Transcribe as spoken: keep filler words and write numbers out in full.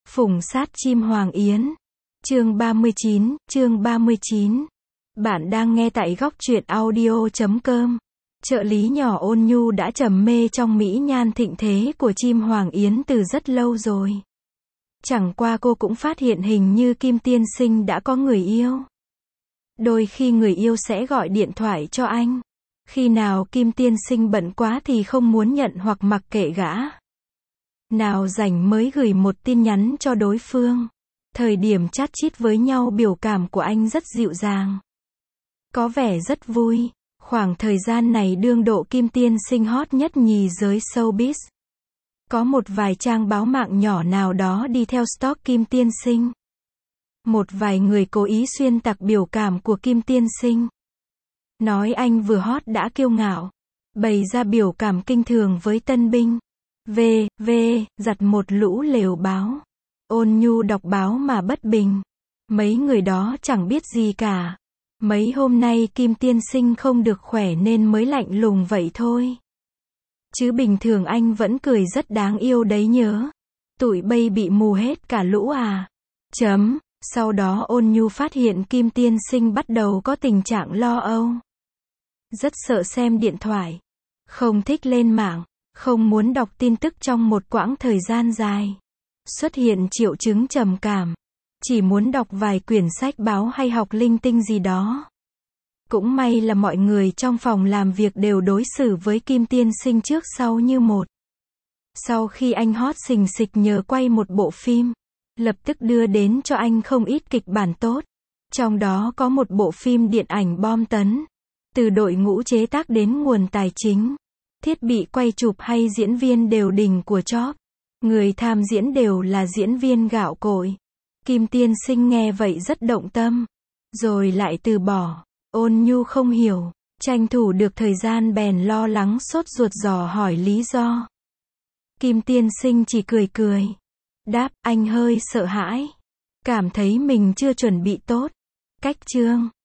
Phùng sát chim hoàng yến. Chương ba mươi chín, chương ba mươi chín. Bạn đang nghe tại góc truyện audio chấm com. Trợ lý nhỏ Ôn Nhu đã trầm mê trong mỹ nhan thịnh thế của chim hoàng yến từ rất lâu rồi. Chẳng qua cô cũng phát hiện hình như Kim Tiên Sinh đã có người yêu. Đôi khi người yêu sẽ gọi điện thoại cho anh. Khi nào Kim Tiên Sinh bận quá thì không muốn nhận hoặc mặc kệ gã. Nào rảnh mới gửi một tin nhắn cho đối phương. Thời điểm chat chít với nhau biểu cảm của anh rất dịu dàng. Có vẻ rất vui. Khoảng thời gian này đương độ Kim Tiên Sinh hot nhất nhì giới showbiz. Có một vài trang báo mạng nhỏ nào đó đi theo stalk Kim Tiên Sinh. Một vài người cố ý xuyên tạc biểu cảm của Kim Tiên Sinh. Nói anh vừa hot đã kiêu ngạo. Bày ra biểu cảm kinh thường với tân binh. V, V, giặt một lũ lều báo. Ôn Nhu đọc báo mà bất bình. Mấy người đó chẳng biết gì cả. Mấy hôm nay Kim Tiên Sinh không được khỏe nên mới lạnh lùng vậy thôi. Chứ bình thường anh vẫn cười rất đáng yêu đấy nhớ. Tụi bay bị mù hết cả lũ à. Chấm. Sau đó Ôn Nhu phát hiện Kim Tiên Sinh bắt đầu có tình trạng lo âu. Rất sợ xem điện thoại. Không thích lên mạng. Không muốn đọc tin tức trong một quãng thời gian dài. Xuất hiện triệu chứng trầm cảm. Chỉ muốn đọc vài quyển sách báo hay học linh tinh gì đó. Cũng may là mọi người trong phòng làm việc đều đối xử với Kim Tiên Sinh trước sau như một. Sau khi anh hot xình xịch nhờ quay một bộ phim, lập tức đưa đến cho anh không ít kịch bản tốt. Trong đó có một bộ phim điện ảnh bom tấn. Từ đội ngũ chế tác đến nguồn tài chính, thiết bị quay chụp hay diễn viên đều đỉnh của chóp. Người tham diễn đều là diễn viên gạo cội. Kim Tiên Sinh nghe vậy rất động tâm. Rồi lại từ bỏ. Ôn Nhu không hiểu. Tranh thủ được thời gian bèn lo lắng sốt ruột dò hỏi lý do. Kim Tiên Sinh chỉ cười cười. Đáp, anh hơi sợ hãi. Cảm thấy mình chưa chuẩn bị tốt. Cách chương.